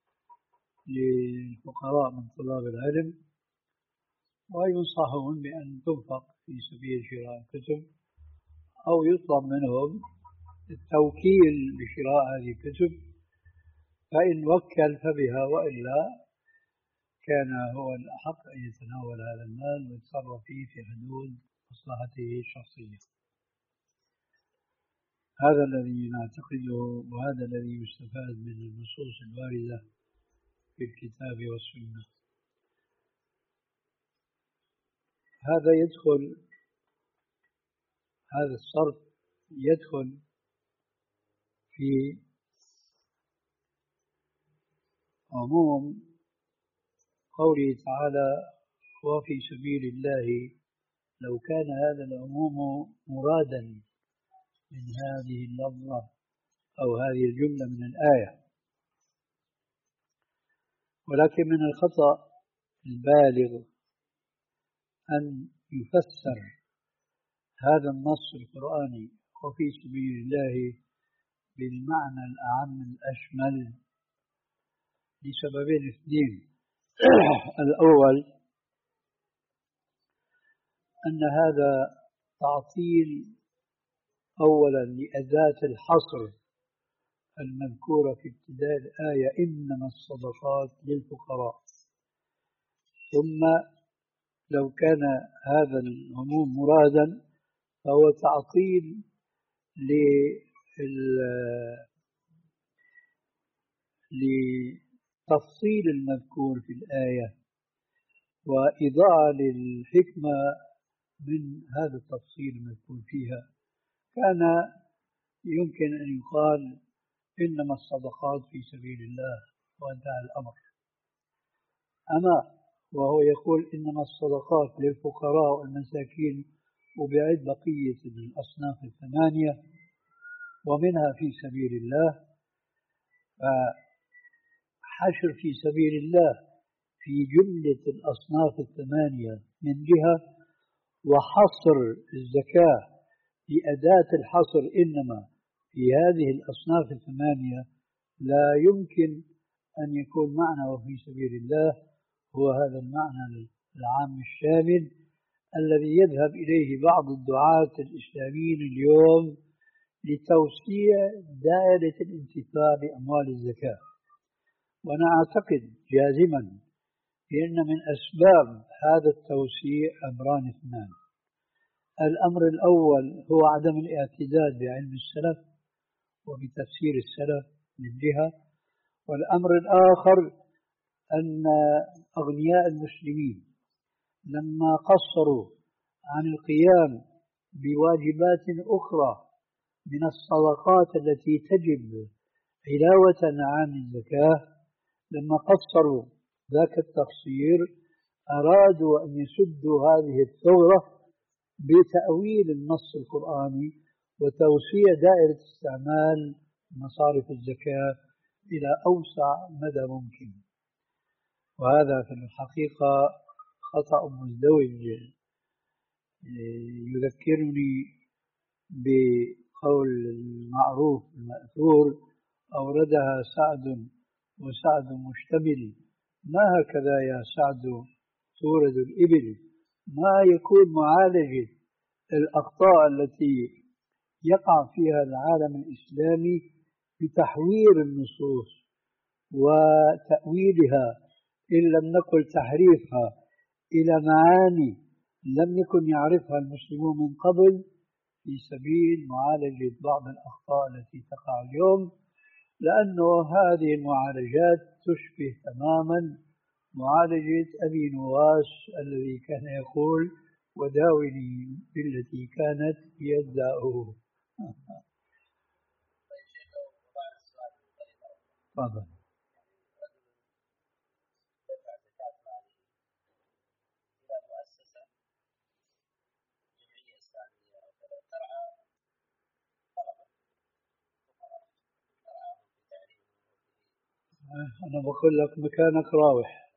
للفقراء من طلاب العلم، وينصحون بأن تنفق في سبيل شراء الكتب، أو يطلب منهم التوكيل بشراء هذه الكتب، فإن وكل فبها، وإلا كان هو الأحق أن يتناول هذا المال ويتصرف فيه في حدود مصلحته الشخصية. هذا الذي نعتقده، وهذا الذي يستفاد من النصوص الواردة في الكتاب والسنة. هذا يدخل، هذا الصرف يدخل في عموم قوله تعالى: وفي سبيل الله. لو كان هذا العموم مرادا من هذه اللفظة أو هذه الجملة من الآية، ولكن من الخطأ البالغ أن يفسر هذا النص القرآني وفي سبيل الله بالمعنى الأعم الأشمل، لسببين اثنين. الأول أن هذا تعطيل أولا لأداة الحصر المذكورة في ابتداء الآية: إنما الصدقات للفقراء. ثم لو كان هذا العموم مرادا، فهو تعطيل لتفصيل المذكور في الآية، وإضاعة للحكمة من هذا التفصيل المذكور فيها. كان يمكن أن يقال إنما الصدقات في سبيل الله وانتهى الأمر. أما وهو يقول إنما الصدقات للفقراء والمساكين، وبعد بقية الأصناف الثمانية ومنها في سبيل الله، فحشر في سبيل الله في جملة الأصناف الثمانية من جهة، وحصر الزكاة بأداة الحصر إنما في هذه الأصناف الثمانية، لا يمكن أن يكون معنى وفي سبيل الله هو هذا المعنى العام الشامل الذي يذهب إليه بعض الدعاة الإسلاميين اليوم لتوسيع دائرة الانتفاع بأموال الزكاة. وأنا أعتقد جازما بأن من أسباب هذا التوسيع أمران اثنان: الأمر الأول هو عدم الاعتداد بعلم السلف وبتفسير السلف من جهة، والأمر الآخر أن أغنياء المسلمين لما قصروا عن القيام بواجبات أخرى من الصدقات التي تجب علاوة عن الزكاة، لما قصروا ذاك التقصير أرادوا أن يسدوا هذه الثغرة بتأويل النص القرآني وتوسيع دائرة استعمال مصارف الزكاة إلى أوسع مدى ممكن. وهذا في الحقيقة خطأ مزدوج يذكرني بقول المعروف المأثور: أوردها سعد وسعد مشتمل، ما هكذا يا سعد تورد الإبل. ما يكون معالجة الأخطاء التي يقع فيها العالم الإسلامي بتحوير النصوص وتأويلها، إن لم نقل تحريفها، إلى معاني لم يكن يعرفها المسلمون من قبل في سبيل معالجة بعض الأخطاء التي تقع اليوم، لأنه هذه المعالجات تشبه تماما معالجة أبي نواس الذي كان يقول وداوني بالتي كانت هي الداء. تفضل. أنا بقول لك مكانك راوح.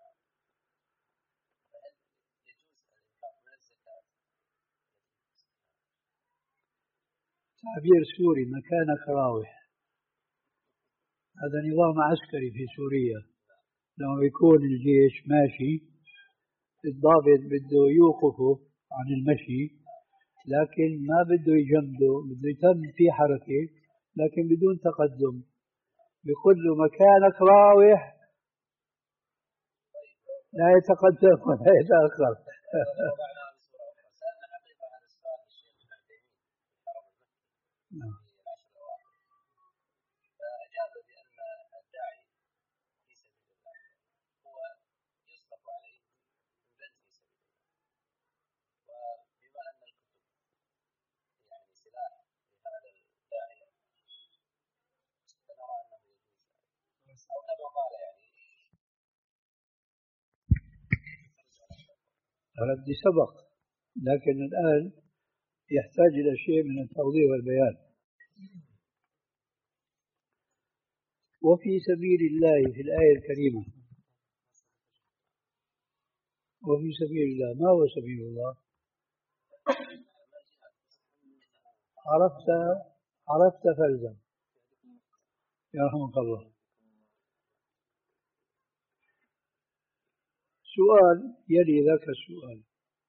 تعبير سوري، مكانك راوح، هذا نظام عسكري في سوريا. لما يكون الجيش ماشي الضابط بده يوقفه عن المشي، لكن ما بده يجمده، بده يتم في حركة لكن بدون تقدم. بيقول له مكانك راوح، لا يتقدم ولا يتأخر. ردي سبق، لكن الآن يحتاج إلى شيء من التوضيح والبيان. وفي سبيل الله في الآية الكريمة، وفي سبيل الله، ما هو سبيل الله؟ عرفت عرفت فلزم يرحمك الله. سؤال يلي ذاك السؤال: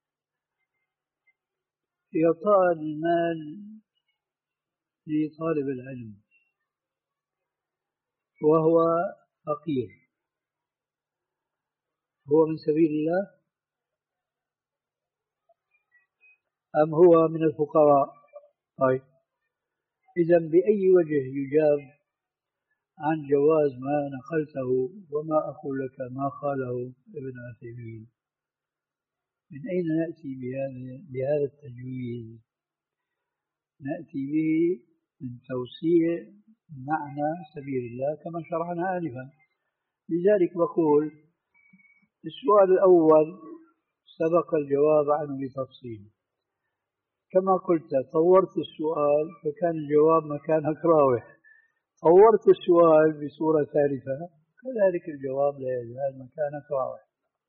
إعطاء المال لطالب العلم وهو فقير هو من سبيل الله أم هو من الفقراء؟ طيب، إذا بأي وجه يجاب عن جواز ما نقلته وما أقول لك ما قاله ابن عثيمين؟ من أين نأتي بهذا بهذا التجويز؟ نأتي به من توسيع معنى سبيل الله كما شرحنا آنفا. لذلك بقول السؤال الأول سبق الجواب عنه بتفصيل، كما قلت طورت السؤال فكان الجواب مكانك راوح، طورت السؤال بصورة ثالثة كذلك الجواب لا يزال مكانك راوح.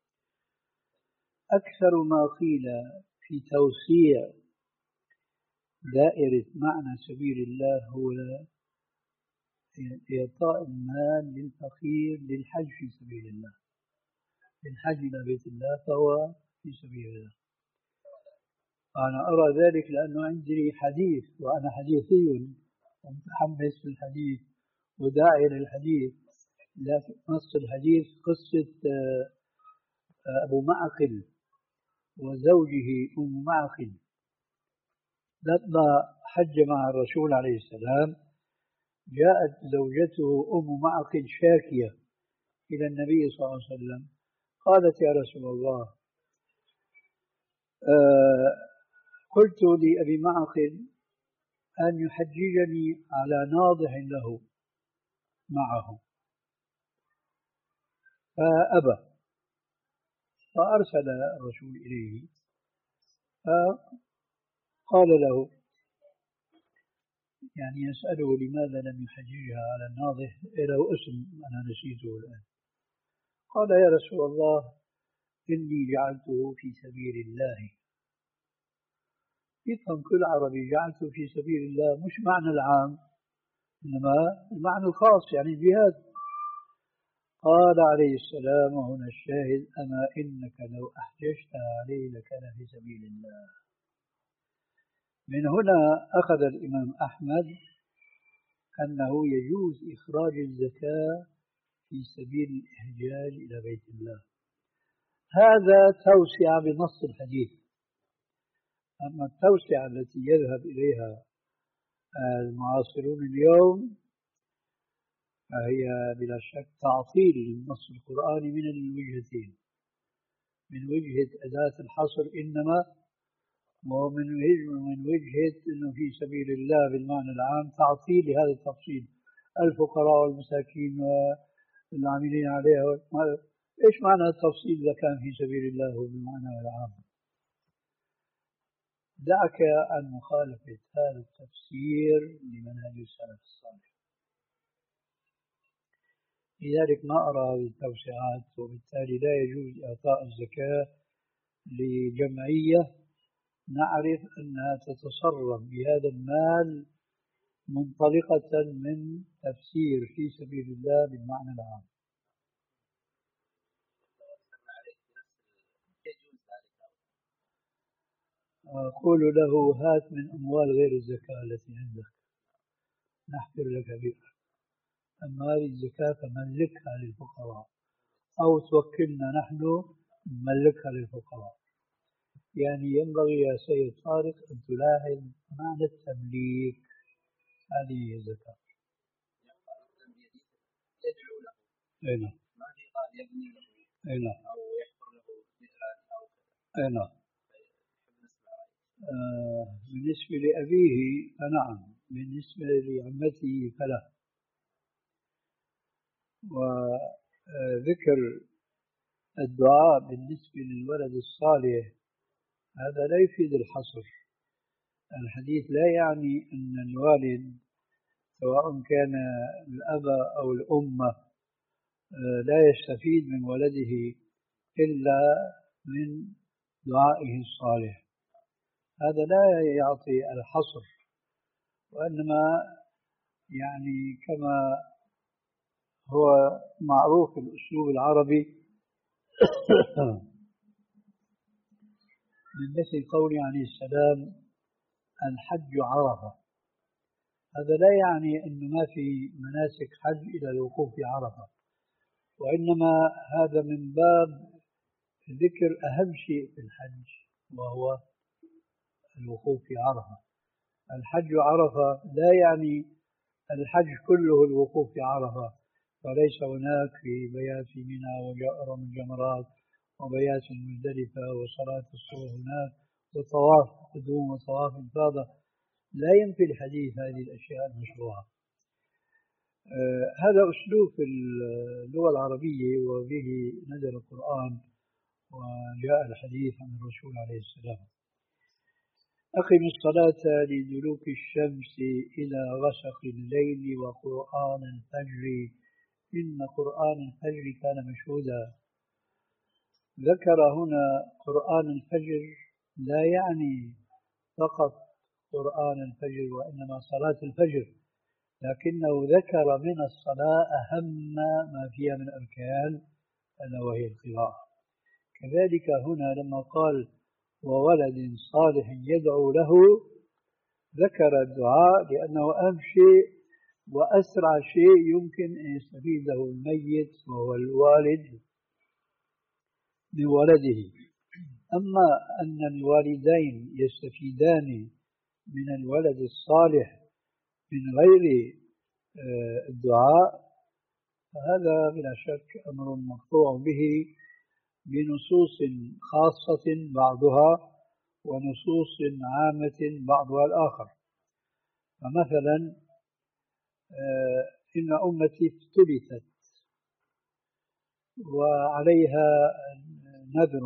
أكثر ما قيل في توسيع دائرة معنى سبيل الله هو إعطاء المال للفقير للحج في سبيل الله، للحج إلى بيت الله فهو في سبيل الله. أنا أرى ذلك لأنه عندي حديث وأنا حديثي ومتحمس في الحديث وداعي للحديث. لكن نص الحديث قصة أبو معقل وزوجه أم معقل لما حج مع الرسول عليه السلام، جاءت زوجته أم معقل شاكية إلى النبي صلى الله عليه وسلم، قالت يا رسول الله آه قلت لأبي معقل أن يحججني على ناضح له معه فأبى، فأرسل الرسول إليه فقال له يعني يسأله لماذا لم يحججها على الناضح، له اسم أنا نسيته الآن. قال يا رسول الله إني جعلته في سبيل الله. يفهم كل عربي جعلته في سبيل الله مش معنى العام إنما المعنى الخاص يعني الجهاد. قال عليه السلام وهنا الشاهد: أما إنك لو أحججت عليه لكان في سبيل الله. من هنا أخذ الإمام أحمد أنه يجوز إخراج الزكاة في سبيل الإحجاج إلى بيت الله. هذا توسع بنص الحديث، أما التوسعة التي يذهب إليها المعاصرون اليوم فهي بلا شك تعطيل للنص القرآني من الوجهتين، من وجهة أداة الحصر إنما، ومن من وجهة أنه في سبيل الله بالمعنى العام تعطيل لهذا التفصيل، الفقراء والمساكين والعاملين عليها. إيش معنى التفصيل إذا كان في سبيل الله بالمعنى العام؟ دعك عن مخالفة هذا التفسير لمنهج السلف الصالح. لذلك ما أرى هذه التوسعات، وبالتالي لا يجوز إعطاء الزكاة لجمعية نعرف أنها تتصرف بهذا المال منطلقة من تفسير في سبيل الله بالمعنى العام. أقول له هات من أموال غير الزكاة التي عندك نحفر لك بها، أما هذه الزكاة فملكها للفقراء، أو توكلنا نحن نملكها للفقراء. يعني ينبغي يا سيد طارق أن تلاحظ معنى التمليك، هذه هي الزكاة. يدعو له. أي نعم. ما في قال يبني له. أي نعم. أو يحفر له بئرا أو كذا. أي نعم. آه بالنسبة لأبيه فنعم، بالنسبة لعمته فلا. وذكر الدعاء بالنسبة للولد الصالح هذا لا يفيد الحصر. الحديث لا يعني أن الوالد سواء كان الأب أو الأم لا يستفيد من ولده إلا من دعائه الصالح، هذا لا يعطي الحصر، وإنما يعني كما هو معروف في الأسلوب العربي من مثل قوله عليه السلام الحج عرفة، هذا لا يعني أنه ما في مناسك حج إلى الوقوف في عرفة، وإنما هذا من باب ذكر أهم شيء في الحج وهو الوقوف في عرفة. الحج عرفة لا يعني الحج كله الوقوف في عرفة، وليس هناك في بيات في منى ورمي الجمرات وبيات المزدلفة وصلاة الصبح هناك وطواف قدوم وطواف إفاضة، لا ينفي الحديث هذه الأشياء المشروعة. آه هذا أسلوب في اللغة العربية، وبه نزل القرآن وجاء الحديث عن الرسول عليه السلام. أقم الصلاة لدلوك الشمس إلى غسق الليل وقرآن الفجر إن قرآن الفجر كان مشهودا. ذكر هنا قرآن الفجر لا يعني فقط قرآن الفجر وإنما صلاة الفجر، لكنه ذكر من الصلاة أهم ما فيها من أركان ألا وهي القراءة. كذلك هنا لما قال وولد صالح يدعو له ذكر الدعاء لأنه أهم شيء وأسرع شيء يمكن أن يستفيد له الميت وهو الوالد من ولده. أما أن الوالدين يستفيدان من الولد الصالح من غير الدعاء فهذا بلا شك أمر مقطوع به بنصوص خاصة بعضها ونصوص عامة بعضها الآخر. فمثلا إن أمتي افتلتت وعليها نذر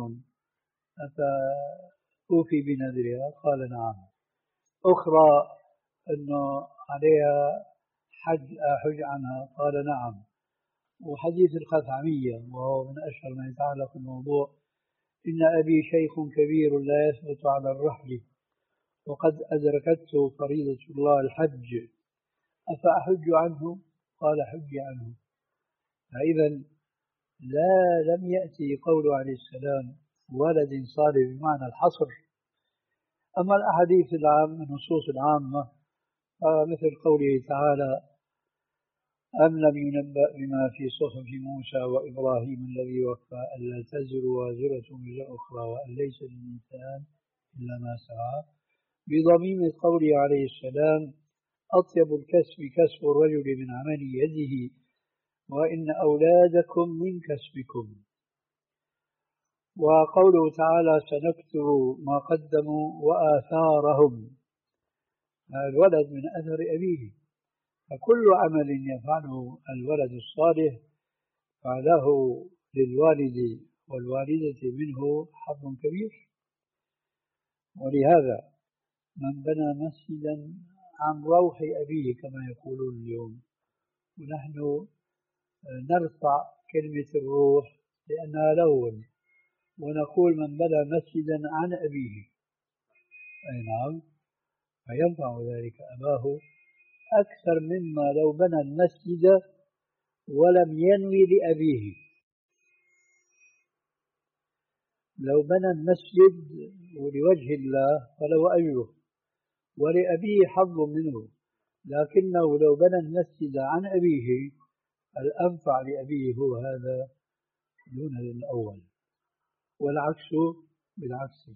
أفأوفي بنذرها؟ قال نعم. أخرى أنه عليها حج أحج عنها؟ قال نعم. وحديث الخثعمية وهو من أشهر ما يتعلق بالموضوع إن أبي شيخ كبير لا يثبت على الرحل وقد أدركته فريضة الله الحج أفأحج عنه؟ قال حج عنه. فإذا لا لم يأتي قوله عليه السلام ولد صالح بمعنى الحصر. أما الأحاديث العامة النصوص العامة مثل قوله تعالى أم لم ينبأ بما في صحف موسى وإبراهيم الذي وفى ألا تزر وازرة وزر أخرى وأن ليس للإنسان إلا ما سعى، بضميم قوله عليه السلام: أطيب الكسب كسب الرجل من عمل يده، وإن أولادكم من كسبكم. وقوله تعالى: سنكتب ما قدموا وآثارهم، الولد من أثر أبيه، فكل عمل يفعله الولد الصالح فله للوالد والوالدة منه حظ كبير. ولهذا من بنى مسجدا عن روح أبيه كما يقولون اليوم، ونحن نرفع كلمة الروح لأنها لون، ونقول من بنى مسجدا عن أبيه، أي نعم، فينفع ذلك أباه أكثر مما لو بنى المسجد ولم ينوي لأبيه. لو بنى المسجد ولوجه الله فله أجره ولأبيه حظ منه، لكنه لو بنى المسجد عن أبيه الأنفع لأبيه هو هذا دون الأول، والعكس بالعكس.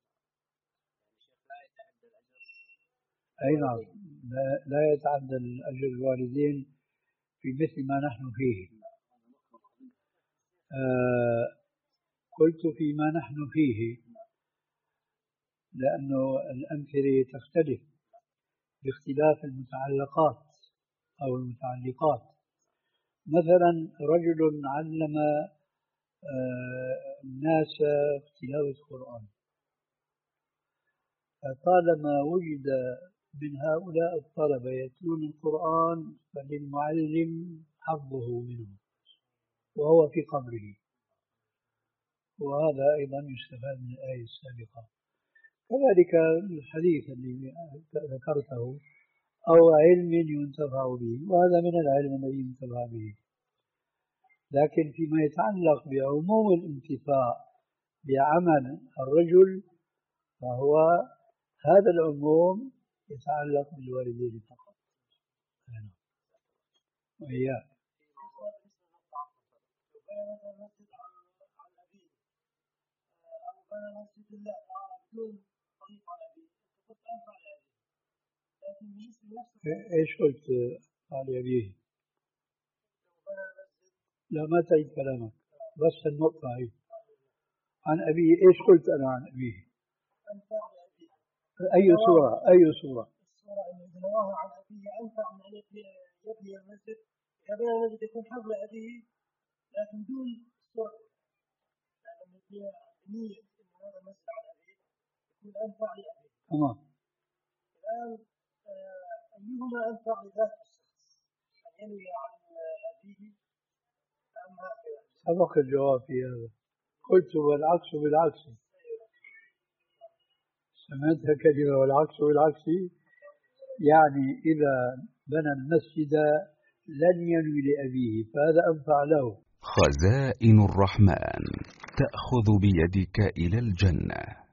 أي نعم، لا يتعدى أجر الوالدين في مثل ما نحن فيه. آه قلت فيما نحن فيه لأنه الأمثلة تختلف باختلاف المتعلقات أو المتعلقات. مثلا رجل علم آه الناس تلاوة القرآن، طالما وجد من هؤلاء الطلبة يتلون القرآن فللمعلم حظه منه وهو في قبره، وهذا أيضا يستفاد من الآية السابقة. كذلك الحديث الذي ذكرته: أو علم ينتفع به، وهذا من العلم الذي ينتفع به. لكن فيما يتعلق بعموم الانتفاع بعمل الرجل فهو هذا العموم يتعلق بالوالدين فقط. وإياك. ايش قلت عن أبيه؟ لا ما تعيد كلامك، بس النقطة هي عن أبيه. ايش قلت أنا عن أبيه؟ أي سورة؟ أي سورة؟ السورة إذا نواها عن أبيه أنفع من أن يبني المسجد، يبني المسجد يكون حظ لأبيه لكن دون السورة، يعني بنية إن هذا المسجد عن أبيه يكون أنفع لأبيه. تمام. الآن أيهما أنفع لذات الشخص، أن ينوي عن أبيه أم هكذا؟ سبق الجواب في هذا، قلت والعكس بالعكس. سمعتها كلمة والعكس بالعكس، يعني إذا بنى المسجد لن ينوي لأبيه فهذا أنفع له. خزائن الرحمن تأخذ بيدك إلى الجنة.